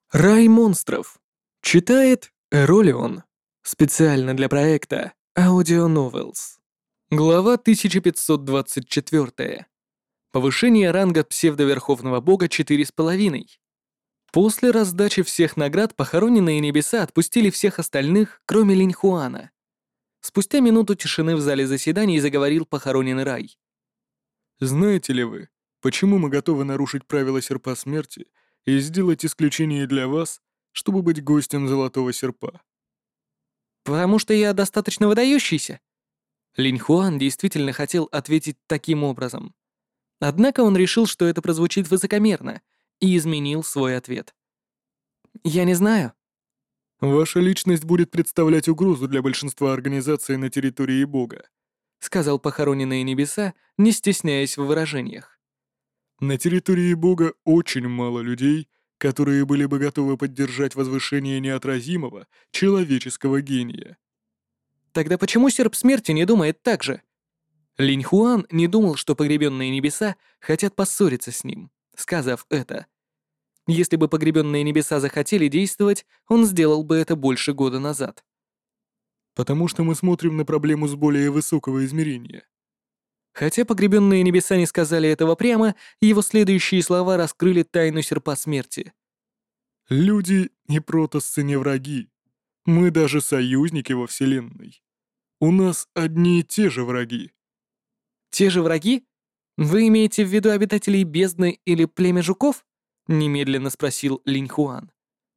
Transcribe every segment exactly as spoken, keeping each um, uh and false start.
Рай монстров. Читает Эролион. Специально для проекта Audio Novels. Глава тысяча пятьсот двадцать четыре. Повышение ранга псевдоверховного бога четыре с половиной. После раздачи всех наград похороненные небеса отпустили всех остальных, кроме Линьхуана. Спустя минуту тишины в зале заседаний заговорил похороненный Рай. Знаете ли вы, почему мы готовы нарушить правила Серпа Смерти и сделать исключение для вас, чтобы быть гостем Золотого Серпа? «Потому что я достаточно выдающийся?» Линьхуан действительно хотел ответить таким образом. Однако он решил, что это прозвучит высокомерно, и изменил свой ответ. «Я не знаю». Ваша личность будет представлять угрозу для большинства организаций на территории Бога, Сказал похороненные небеса, не стесняясь в выражениях. На территории Бога очень мало людей, которые были бы готовы поддержать возвышение неотразимого человеческого гения. Тогда почему серп смерти не думает так же? Линьхуан не думал, что погребенные небеса хотят поссориться с ним, сказав это. Если бы погребенные небеса захотели действовать, он сделал бы это больше года назад. Потому что мы смотрим на проблему с более высокого измерения. Хотя погребенные небеса не сказали этого прямо, его следующие слова раскрыли тайну серпа смерти. Люди и протоссы не враги. Мы даже союзники во Вселенной. У нас одни и те же враги. Те же враги? Вы имеете в виду обитателей бездны или племя жуков? Немедленно спросил Линьхуан.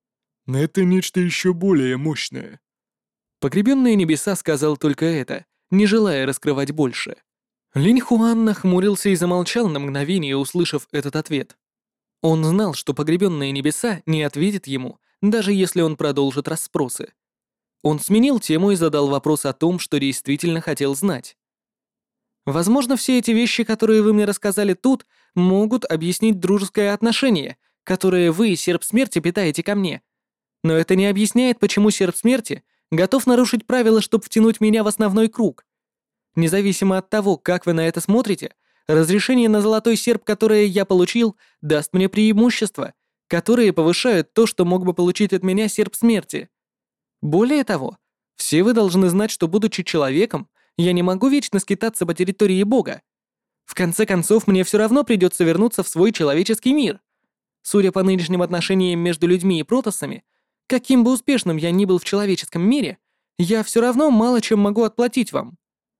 Это нечто еще более мощное. Погребенные небеса сказал только это, не желая раскрывать больше. Линьхуан нахмурился и замолчал на мгновение, услышав этот ответ. Он знал, что погребенные небеса не ответят ему, даже если он продолжит расспросы. Он сменил тему и задал вопрос о том, что действительно хотел знать. Возможно, все эти вещи, которые вы мне рассказали тут, могут объяснить дружеское отношение, которое вы, серп смерти, питаете ко мне. Но это не объясняет, почему серп смерти готов нарушить правила, чтобы втянуть меня в основной круг. Независимо от того, как вы на это смотрите, разрешение на золотой серп, которое я получил, даст мне преимущества, которые повышают то, что мог бы получить от меня серп смерти. Более того, все вы должны знать, что, будучи человеком, я не могу вечно скитаться по территории Бога. В конце концов, мне все равно придется вернуться в свой человеческий мир. Судя по нынешним отношениям между людьми и протоссами, каким бы успешным я ни был в человеческом мире, я все равно мало чем могу отплатить вам.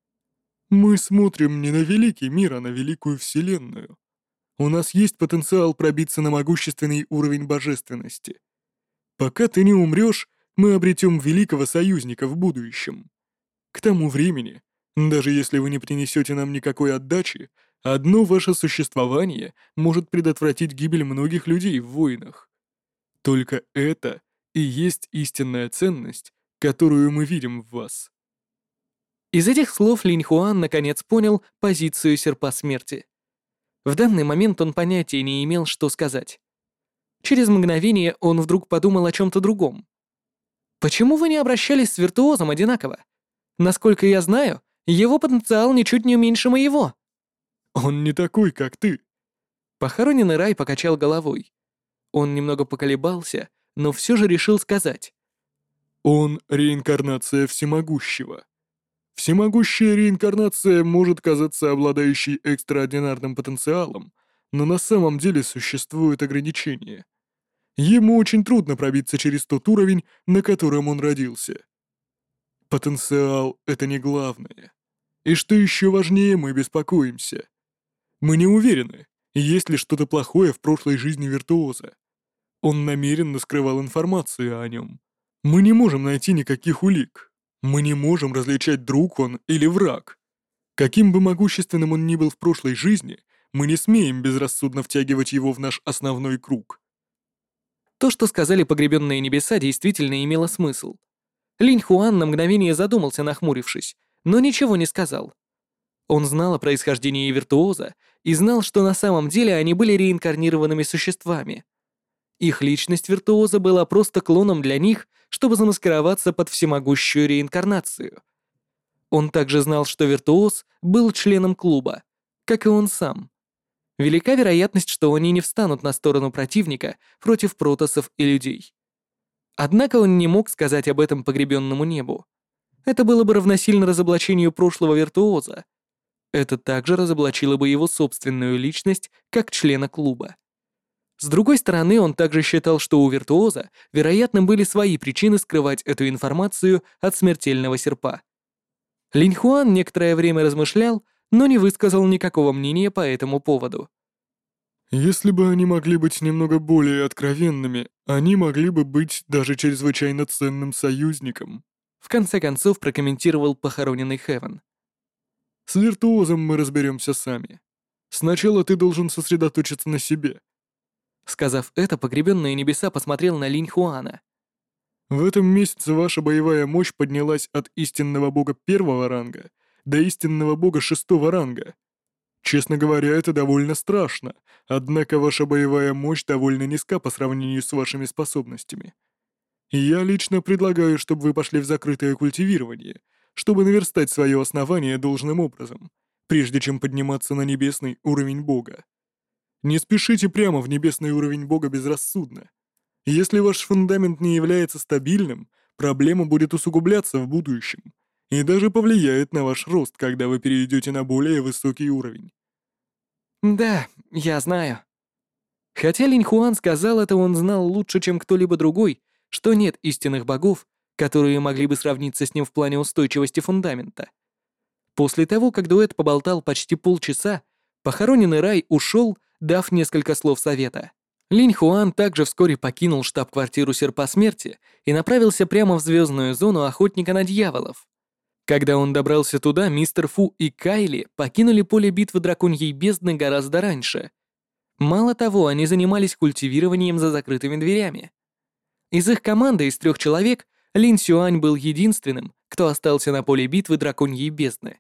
Мы смотрим не на великий мир, а на великую Вселенную. У нас есть потенциал пробиться на могущественный уровень божественности. Пока ты не умрешь, мы обретем великого союзника в будущем. К тому времени, даже если вы не принесете нам никакой отдачи, одно ваше существование может предотвратить гибель многих людей в войнах. Только это и есть истинная ценность, которую мы видим в вас. Из этих слов Линьхуан наконец понял позицию серпа смерти. В данный момент он понятия не имел, что сказать. Через мгновение он вдруг подумал о чем-то другом. «Почему вы не обращались с виртуозом одинаково? Насколько я знаю, его потенциал ничуть не меньше моего». Он не такой, как ты. Похороненный Рай покачал головой. Он немного поколебался, но все же решил сказать. Он реинкарнация всемогущего. Всемогущая реинкарнация может казаться обладающей экстраординарным потенциалом, но на самом деле существуют ограничения. Ему очень трудно пробиться через тот уровень, на котором он родился. Потенциал — это не главное. И что еще важнее, мы беспокоимся. Мы не уверены, есть ли что-то плохое в прошлой жизни виртуоза. Он намеренно скрывал информацию о нем. Мы не можем найти никаких улик. Мы не можем различать, друг он или враг. Каким бы могущественным он ни был в прошлой жизни, мы не смеем безрассудно втягивать его в наш основной круг. То, что сказали погребенные небеса, действительно имело смысл. Линь Хуан на мгновение задумался, нахмурившись, но ничего не сказал. Он знал о происхождении виртуоза и знал, что на самом деле они были реинкарнированными существами. Их личность виртуоза была просто клоном для них, чтобы замаскироваться под всемогущую реинкарнацию. Он также знал, что виртуоз был членом клуба, как и он сам. велика вероятность, что они не встанут на сторону противника против протоссов и людей. Однако он не мог сказать об этом погребенному небу. Это было бы равносильно разоблачению прошлого виртуоза. Это также разоблачило бы его собственную личность как члена клуба. С другой стороны, он также считал, что у виртуоза, вероятно, были свои причины скрывать эту информацию от смертельного серпа. Линь Хуан некоторое время размышлял, но не высказал никакого мнения по этому поводу. Если бы они могли быть немного более откровенными, они могли бы быть даже чрезвычайно ценным союзником. В конце концов прокомментировал похороненный Хевен. С виртуозом мы разберемся сами. Сначала ты должен сосредоточиться на себе. Сказав это, погребенные небеса посмотрел на Линь Хуана. В этом месяце ваша боевая мощь поднялась от истинного бога первого ранга до истинного бога шестого ранга. Честно говоря, это довольно страшно, однако ваша боевая мощь довольно низка по сравнению с вашими способностями. И я лично предлагаю, чтобы вы пошли в закрытое культивирование, чтобы наверстать свое основание должным образом, прежде чем подниматься на небесный уровень бога. Не спешите прямо в небесный уровень бога безрассудно. Если ваш фундамент не является стабильным, проблема будет усугубляться в будущем и даже повлияет на ваш рост, когда вы перейдете на более высокий уровень. Да, я знаю. Хотя Линь Хуан сказал это, он знал лучше, чем кто-либо другой, что нет истинных богов, которые могли бы сравниться с ним в плане устойчивости фундамента. После того, как дуэт поболтал почти полчаса, похороненный Рай ушел, дав несколько слов совета. Линь Хуан также вскоре покинул штаб-квартиру Серпа Смерти и направился прямо в звездную зону Охотника на дьяволов. Когда он добрался туда, мистер Фу и Кайли покинули поле битвы Драконьей бездны гораздо раньше. Мало того, они занимались культивированием за закрытыми дверями. Из их команды из трех человек Лин Сюань был единственным, кто остался на поле битвы Драконьей бездны.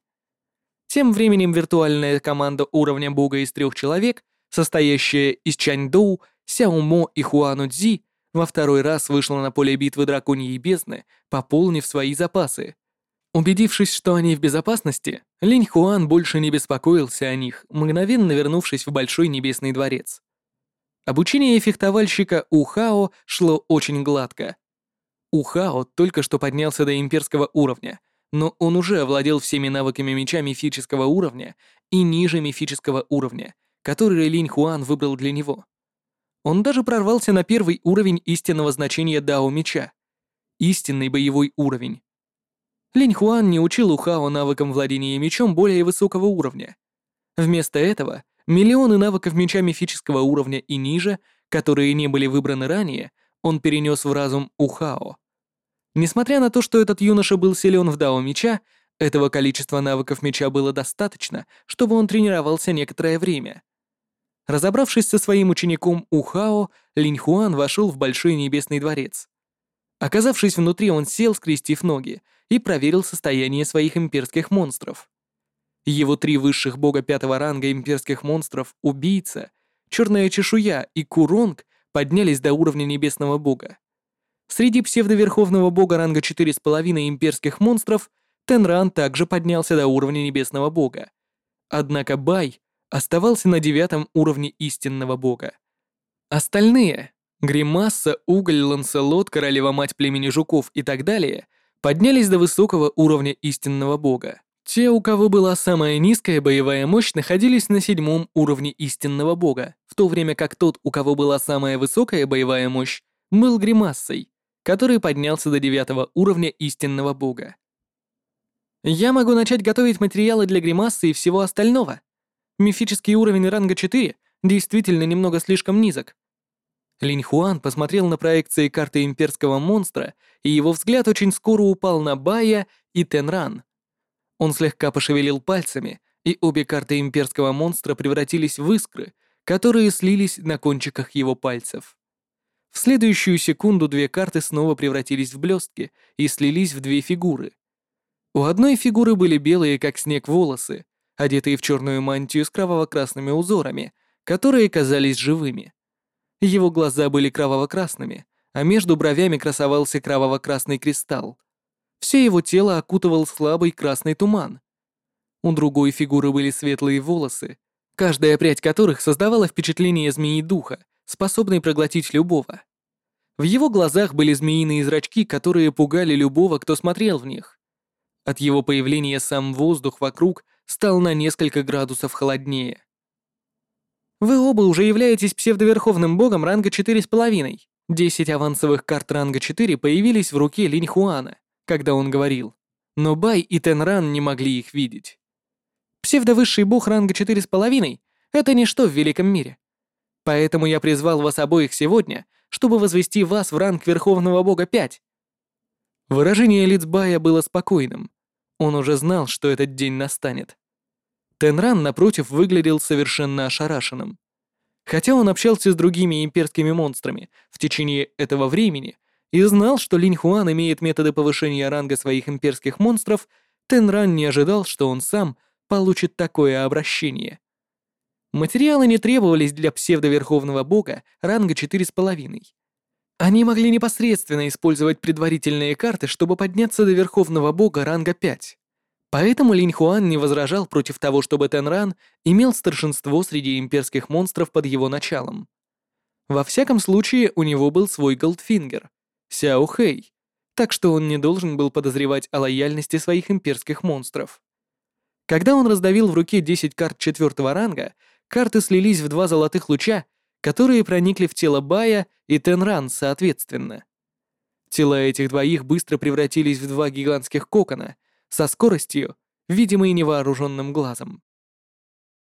Тем временем виртуальная команда уровня бога из трех человек, состоящая из Чань Доу, Сяо Мо и Хуану Цзи, во второй раз вышла на поле битвы Драконьей бездны, пополнив свои запасы. Убедившись, что они в безопасности, Линь Хуан больше не беспокоился о них, мгновенно вернувшись в Большой Небесный дворец. Обучение фехтовальщика Ухао шло очень гладко. Ухао только что поднялся до имперского уровня, но он уже овладел всеми навыками меча мифического уровня и ниже мифического уровня, которые Линь Хуан выбрал для него. Он даже прорвался на первый уровень истинного значения Дао меча, истинный боевой уровень. Линь Хуан не учил Ухао навыкам владения мечом более высокого уровня. Вместо этого миллионы навыков меча мифического уровня и ниже, которые не были выбраны ранее, он перенес в разум Ухао. Несмотря на то, что этот юноша был силен в дао меча, этого количества навыков меча было достаточно, чтобы он тренировался некоторое время. Разобравшись со своим учеником Ухао, Линь Хуан вошел в Большой Небесный дворец. Оказавшись внутри, он сел, скрестив ноги, и проверил состояние своих имперских монстров. Его три высших бога пятого ранга имперских монстров — Убийца, Черная чешуя и Куронг — поднялись до уровня небесного бога. Среди псевдоверховного бога ранга четыре с половиной имперских монстров Тенран также поднялся до уровня небесного бога. Однако Бай оставался на девятом уровне истинного бога. Остальные — Гримасса, Уголь, Ланселот, Королева-мать племени жуков и так далее — поднялись до высокого уровня истинного бога. Те, у кого была самая низкая боевая мощь, находились на седьмом уровне истинного бога, в то время как тот, у кого была самая высокая боевая мощь, был Гримассой, который поднялся до девятого уровня истинного бога. Я могу начать готовить материалы для Гримассы и всего остального. Мифический уровень ранга четыре действительно немного слишком низок. Линь Хуан посмотрел на проекции карты имперского монстра, и его взгляд очень скоро упал на Бая и Тенран. Он слегка пошевелил пальцами, и обе карты имперского монстра превратились в искры, которые слились на кончиках его пальцев. В следующую секунду две карты снова превратились в блестки и слились в две фигуры. У одной фигуры были белые, как снег, волосы, одетые в черную мантию с кроваво-красными узорами, которые казались живыми. Его глаза были кроваво-красными, а между бровями красовался кроваво-красный кристалл. Все его тело окутывал слабый красный туман. У другой фигуры были светлые волосы, каждая прядь которых создавала впечатление змеи-духа, способной проглотить любого. В его глазах были змеиные зрачки, которые пугали любого, кто смотрел в них. От его появления сам воздух вокруг стал на несколько градусов холоднее. Вы оба уже являетесь псевдоверховным богом ранга четыре с половиной. Десять авансовых карт ранга четыре появились в руке Линь Хуана, когда он говорил, но Бай и Тенран не могли их видеть. Псевдовысший бог ранга четыре с половиной — это ничто в великом мире. Поэтому я призвал вас обоих сегодня, чтобы возвести вас в ранг Верховного Бога пять. Выражение лиц Бая было спокойным. Он уже знал, что этот день настанет. Тенран, напротив, выглядел совершенно ошарашенным. Хотя он общался с другими имперскими монстрами в течение этого времени и знал, что Линь Хуан имеет методы повышения ранга своих имперских монстров, Тенран не ожидал, что он сам получит такое обращение. Материалы не требовались для псевдоверховного бога ранга четыре с половиной. Они могли непосредственно использовать предварительные карты, чтобы подняться до верховного бога ранга пять. Поэтому Линь Хуан не возражал против того, чтобы Тенран имел старшинство среди имперских монстров под его началом. Во всяком случае, у него был свой Голдфингер — Сяо Хэй, так что он не должен был подозревать о лояльности своих имперских монстров. Когда он раздавил в руке десять карт четвертого ранга, карты слились в два золотых луча, которые проникли в тело Бая и Тенран соответственно. Тела этих двоих быстро превратились в два гигантских кокона со скоростью, видимой невооруженным глазом.